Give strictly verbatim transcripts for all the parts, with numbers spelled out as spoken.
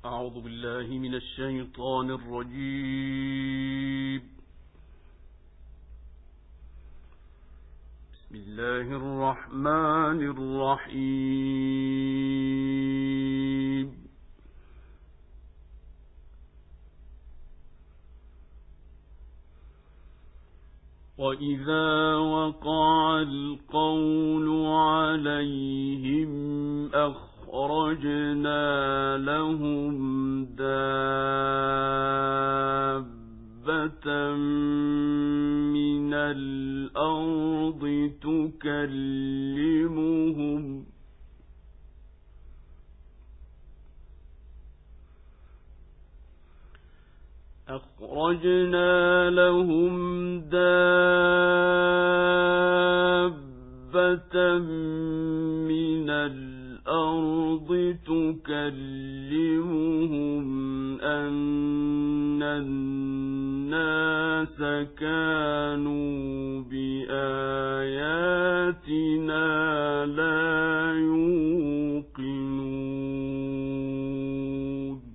أعوذ بالله من الشيطان الرجيم. بسم الله الرحمن الرحيم. وإذا وقع القول عليهم أخرجنا لهم دابة من الأرض تكلمهم أخرجنا لهم دابة من الأرض تكلمهم أن الناس كانوا بآياتنا لا يوقنون.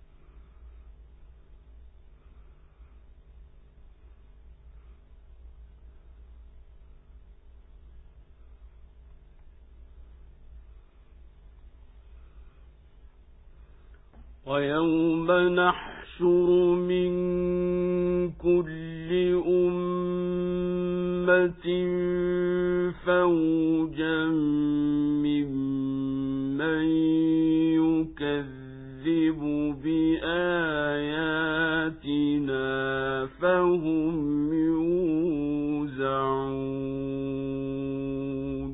ويوم نحشر من كل أمة فوجا ممن يكذب بآياتنا فهم يوزعون.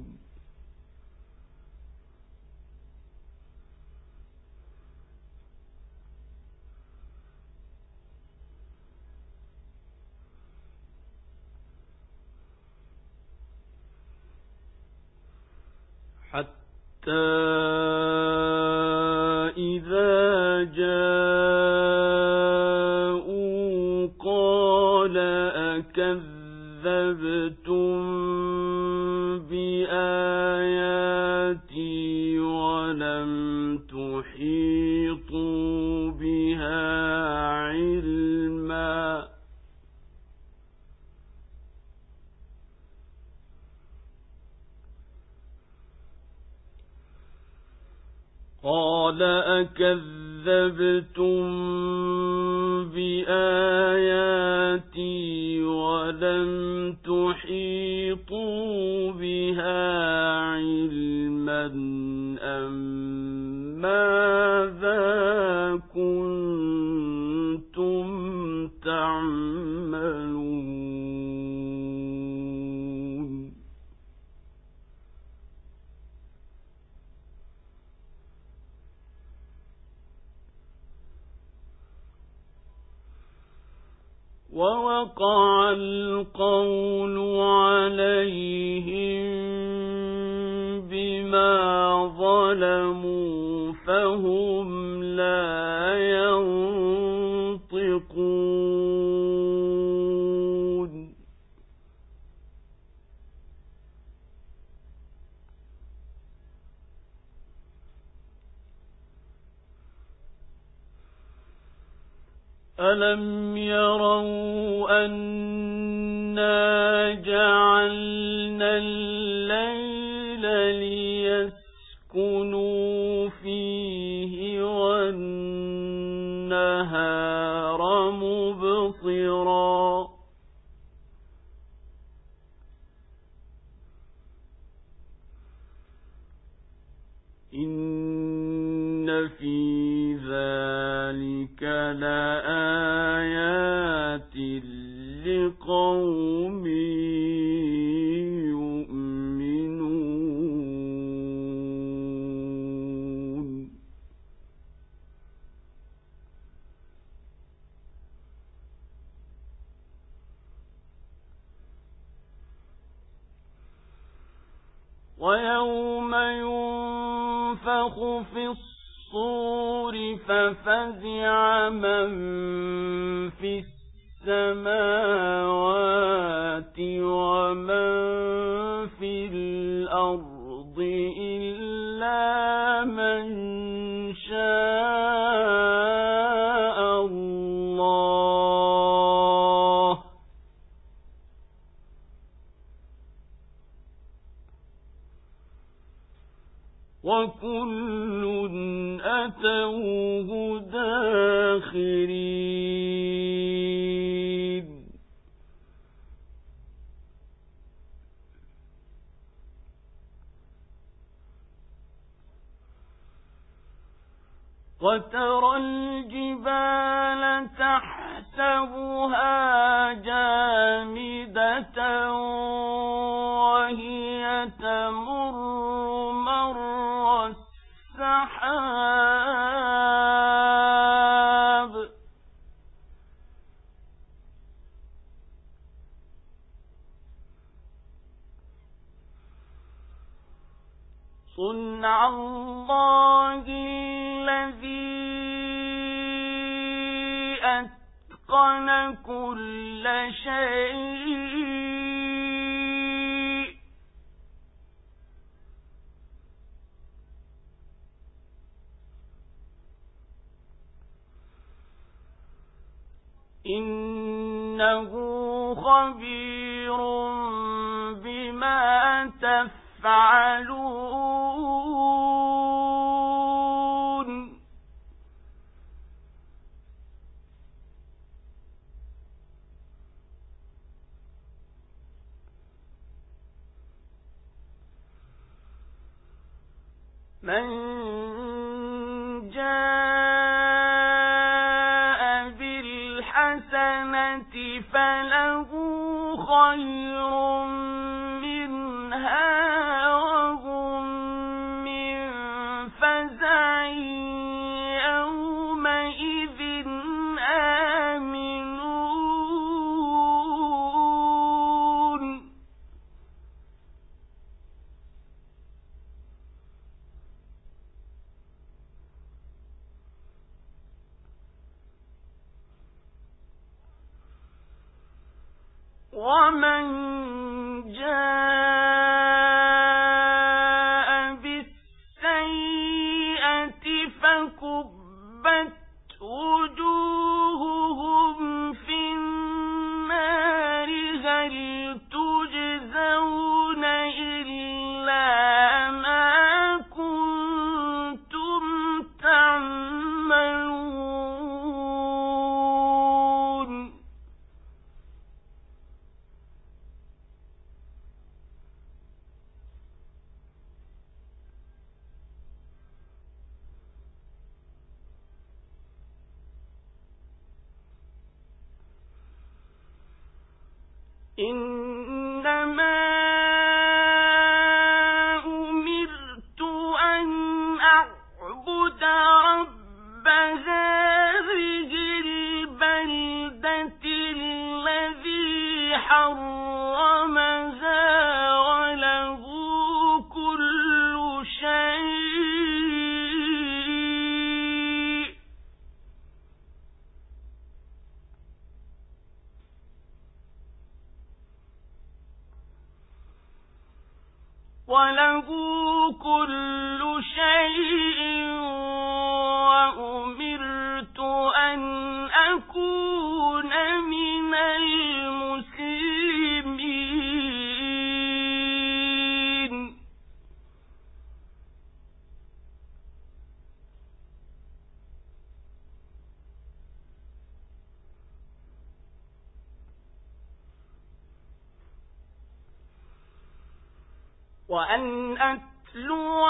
حتى إذا جاءوا قال أكذبتم بآياتي ولم تحيطوا بها علما قال أكذبتم بآياتي ولم تحيطوا بها علما أم ماذا كنتم تعملون. ووقع القول عليهم بما ظلموا فهم لا ينطقون. ألم يروا أنا جعلنا الليل ليسكنوا فيه والنهار مبصرا إن في ذلك لآيات لقوم يؤمنون. ويوم ينفخ في الصور ففزع من في السماوات ومن في الأرض. الأرض إلا من شاء الله. وكل أتوه داخرين وترى الجبال تحسبها جامدة وهي تمر مر السحاب صنع الله الذي أتقن كل شيء إنه خبير بما تفعلون من جاء بالحسنة فله خير منها وهم من فزع يومئذ آمنون ومن جاء بالسيئة فكبت وجوههم في النار هل تجزون إلا ما كنتم تعملون إنما أمرت أن أعبد رب هذه البلدة الذي حرمها وله كل شيء وله كل شيء وأمرت أن أكون من المسلمين وأن أتلو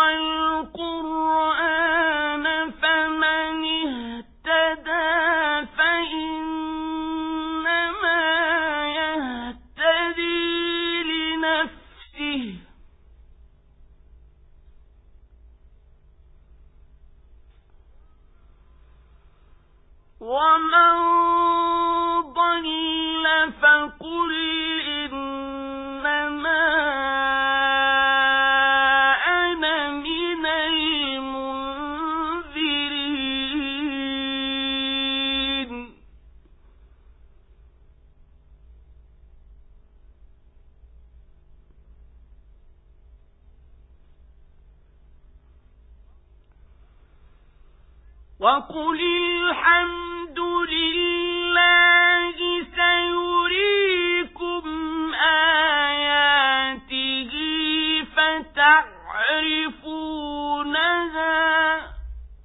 القرآن فمن اهتدى فإنما يهتدي لنفسه ومن ضل فقل إنما أنا من المنذرين وقل الحمد لله سيريكم آياته فتعرفونها لها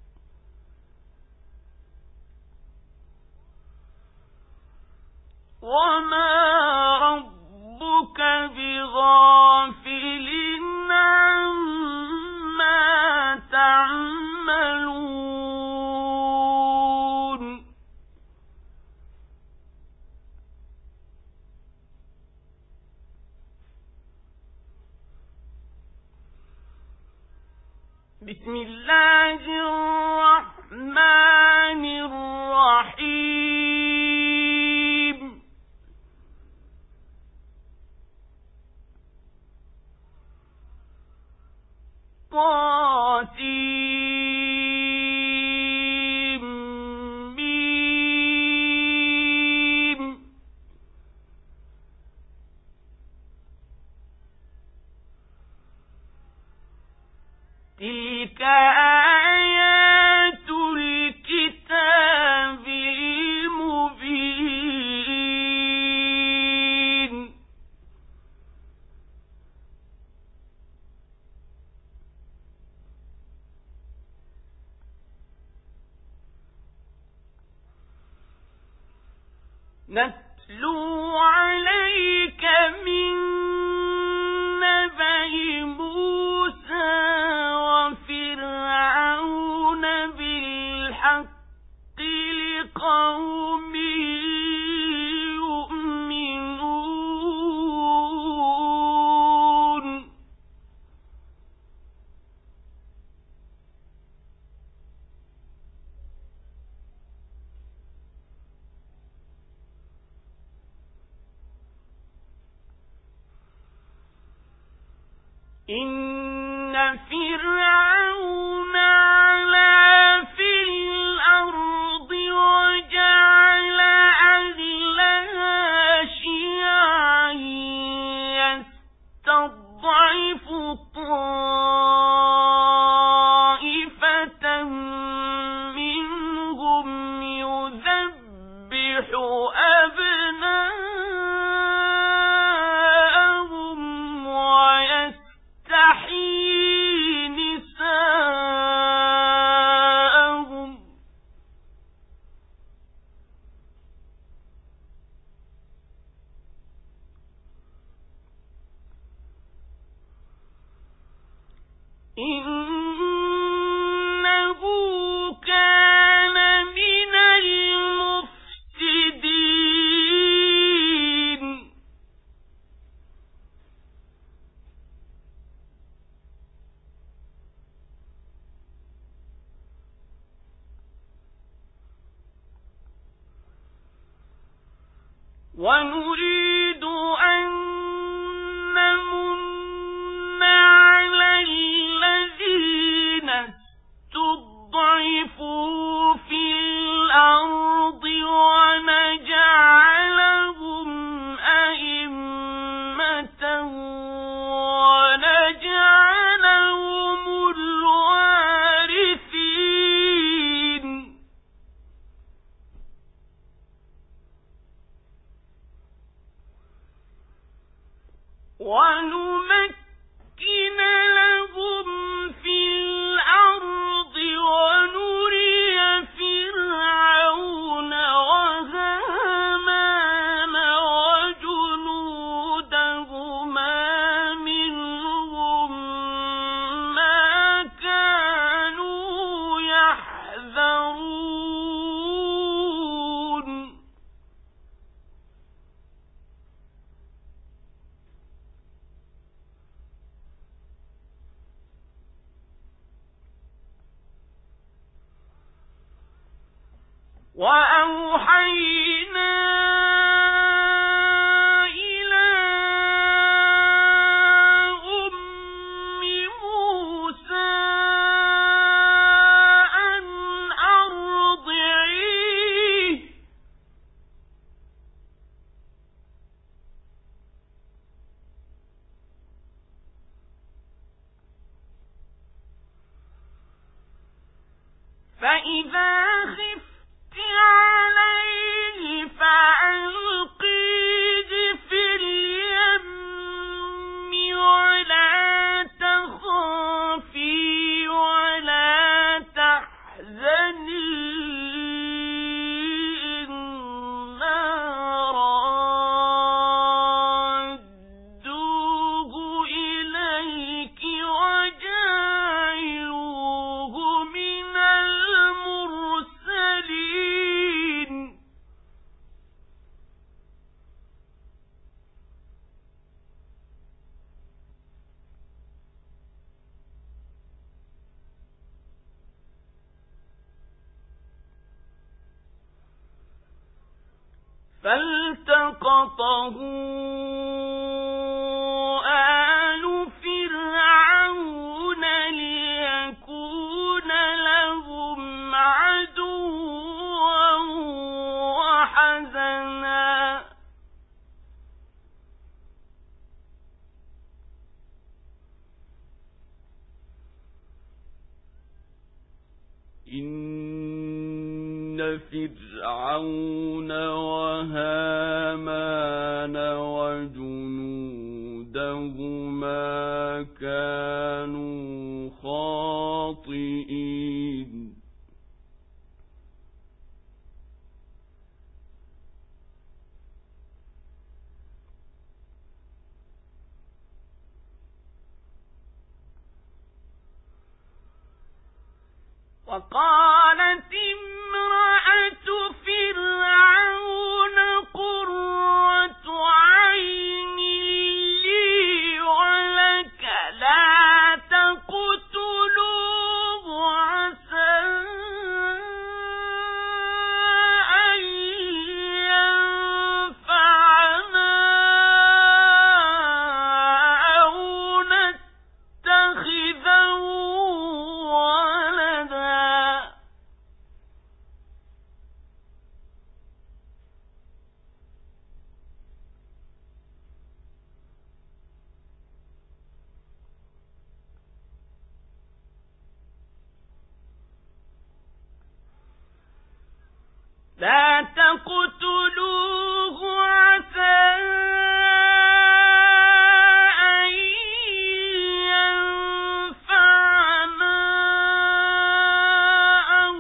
وما ربك بغافل عما تعملون بسم الله الرحمن الرحيم طاسيم ميم تلك آيات الكتاب المبين نتلو عليك من نبأ موسى وفرعون بالحق لقوم يؤمنون إن فرعون علا في الأرض وجعل أهلها شيعا يستضعف طائفة منهم يذبح أبناءهم ويستحيي نساءهم إنه كان من المفسدين ونريد أن نمن على الذين استضعفوا في الأرض ونجعلهم أئمة ونجعلهم الوارثين ونمكن لهم في الأرض ونري فرعون وهامان وجنودهما منهم ما كانوا يحذرون وأوحينا إلى أم موسى أن أرضعيه فإذا خفت عليه فألقيه في اليم ولا تخافي ولا فالتقطه آل فرعون ليكون لهم عدوا وحزنا إن فرعون وهامان وجنودهما كانوا خاطئين وقالت امرأة فرعون قرة عين لي ولك لا تقتلوه عسى أن ينفعنا أو نتخذه لا تقتلوه عسى أن ينفعنا أو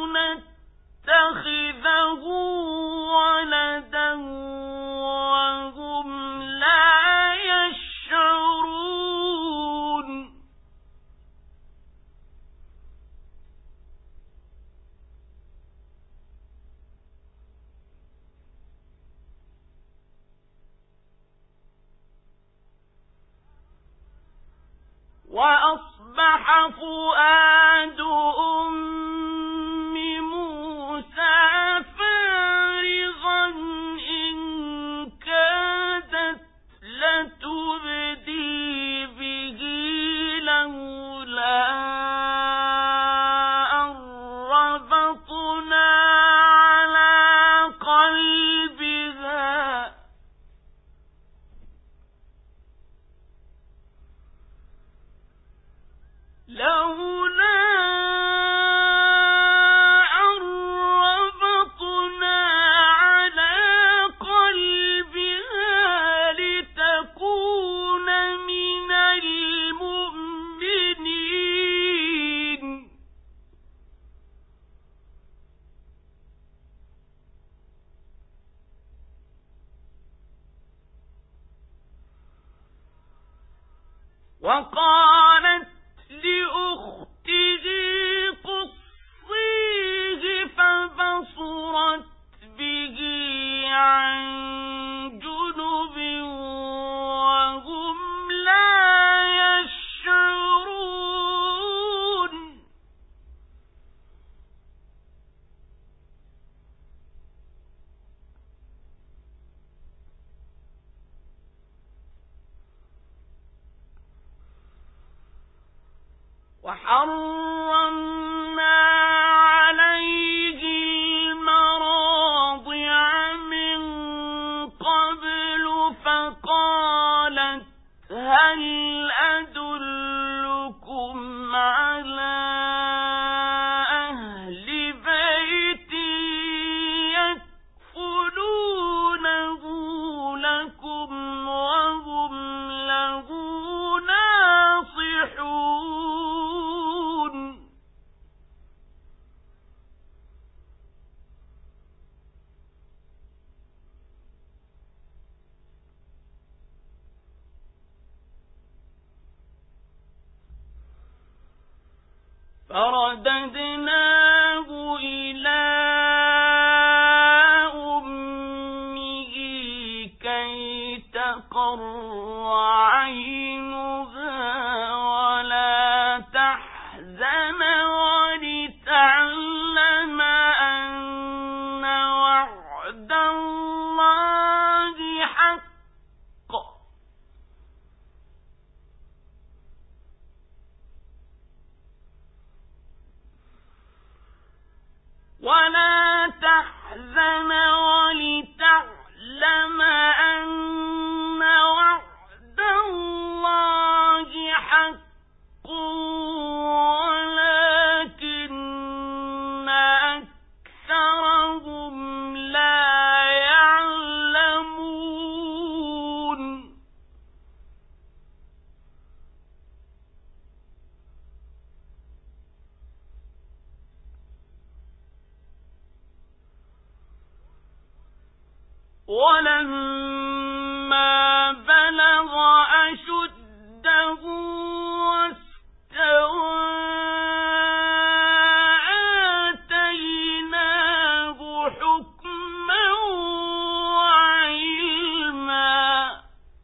نتخذه ولدا وهم لا يشعرون وأصبح فؤاد أم موسى فارغا إن كادت لتبدي به لولا أن ربطنا على قلبها لولا أن ربطنا على قلبها لتكون من المؤمنين وقالت لأخته قصيه فبصرت به عن جنب وهم لا يشعرون وحرمنا عليه المراضع من قبل فقالت هل أدلكم على أهل بيت يكفلونه لكم وهم له ناصحون فرددناه إلى أمه كي تقر عينها ولا تحزن ولتعلم أن وعد الله ولما بلغ أشده واستوى آتيناه حكما وعلما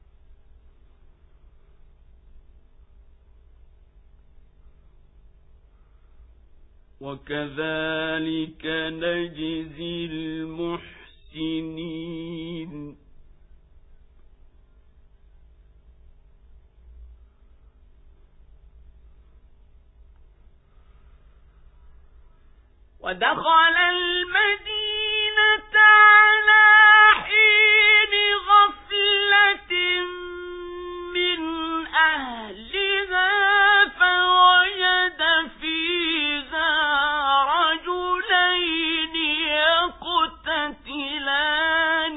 وكذلك نجزي المحسنين ودخل المدينة على حين غفلة من أهلها فوجد فيها رجلين يقتتلان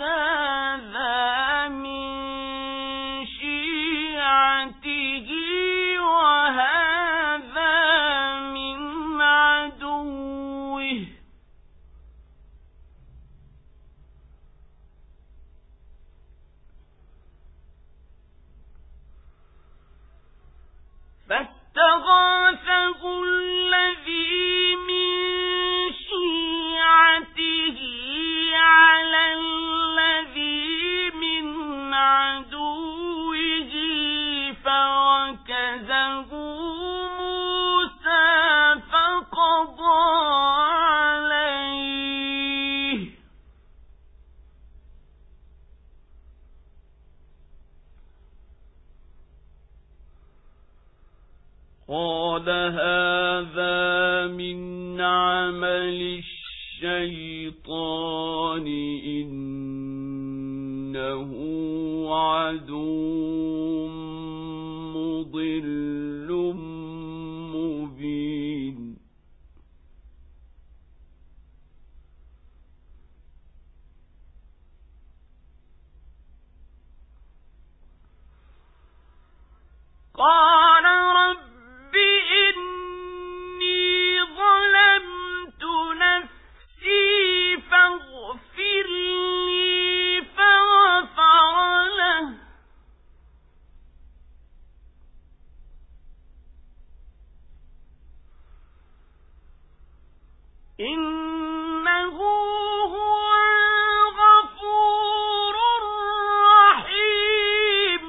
هذا من شيعته وهذا من عدوه فاستغاثه الذي من شيعته على الذي من عدوه فوكزه موسى فقضى عليه قال هذا من عمل الشيطان إنه عدو مضل مبين قال رب إني ظلمت نفسي فاغفر لي فغفر له إنه هو الغفور الرحيم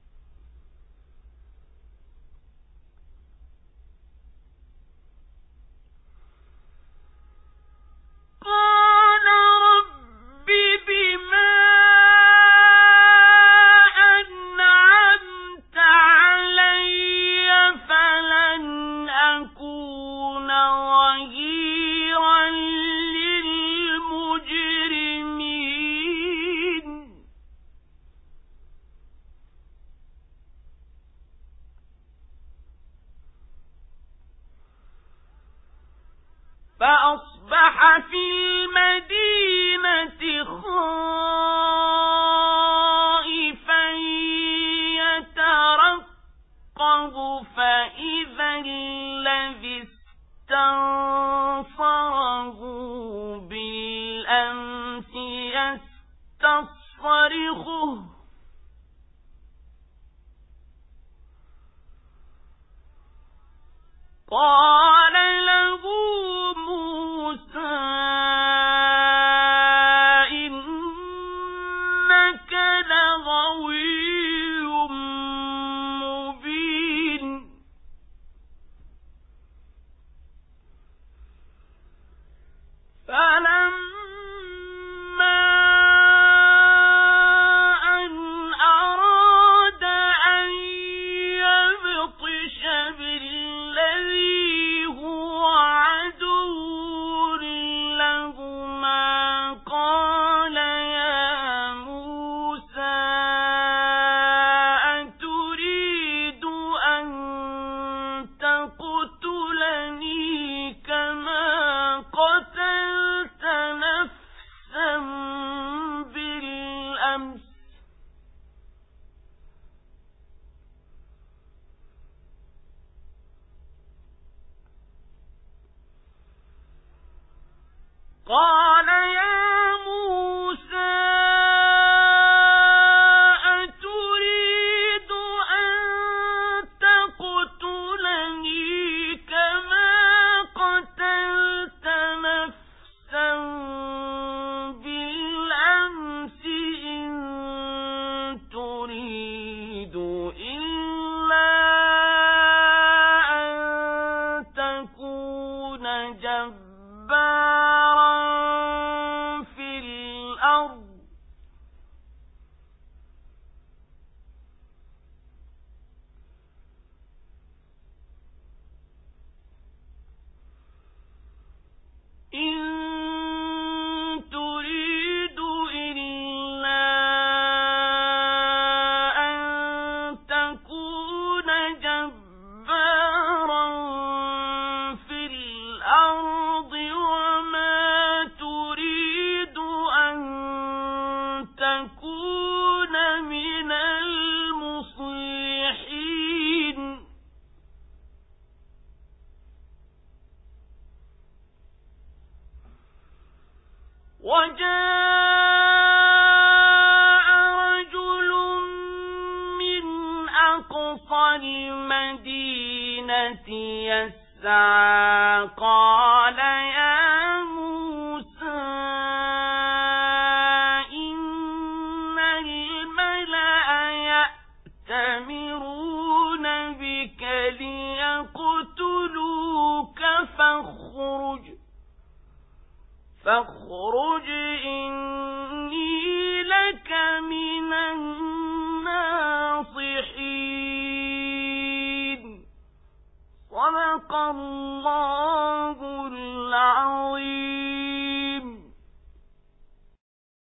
قال رب بما أنعمت علي فلن أكون ظهيرا للمجرمين فأصبح في المدينة خائفا يترقب فإذا الذي استنصره بالأمس يستصرخه قال له موسى إنك لغوي مبين جبارا في الأرض إن تريد إلا أن تكون جبارا في الأرض وما تريد أن تكون من المصلحين وجاء رجل من أقصى المدينة يسعى قال يا موسى إن الملأ يأتمرون بك ليقتلوك فاخرج فاخرج إني لك من الناصحين صدق الله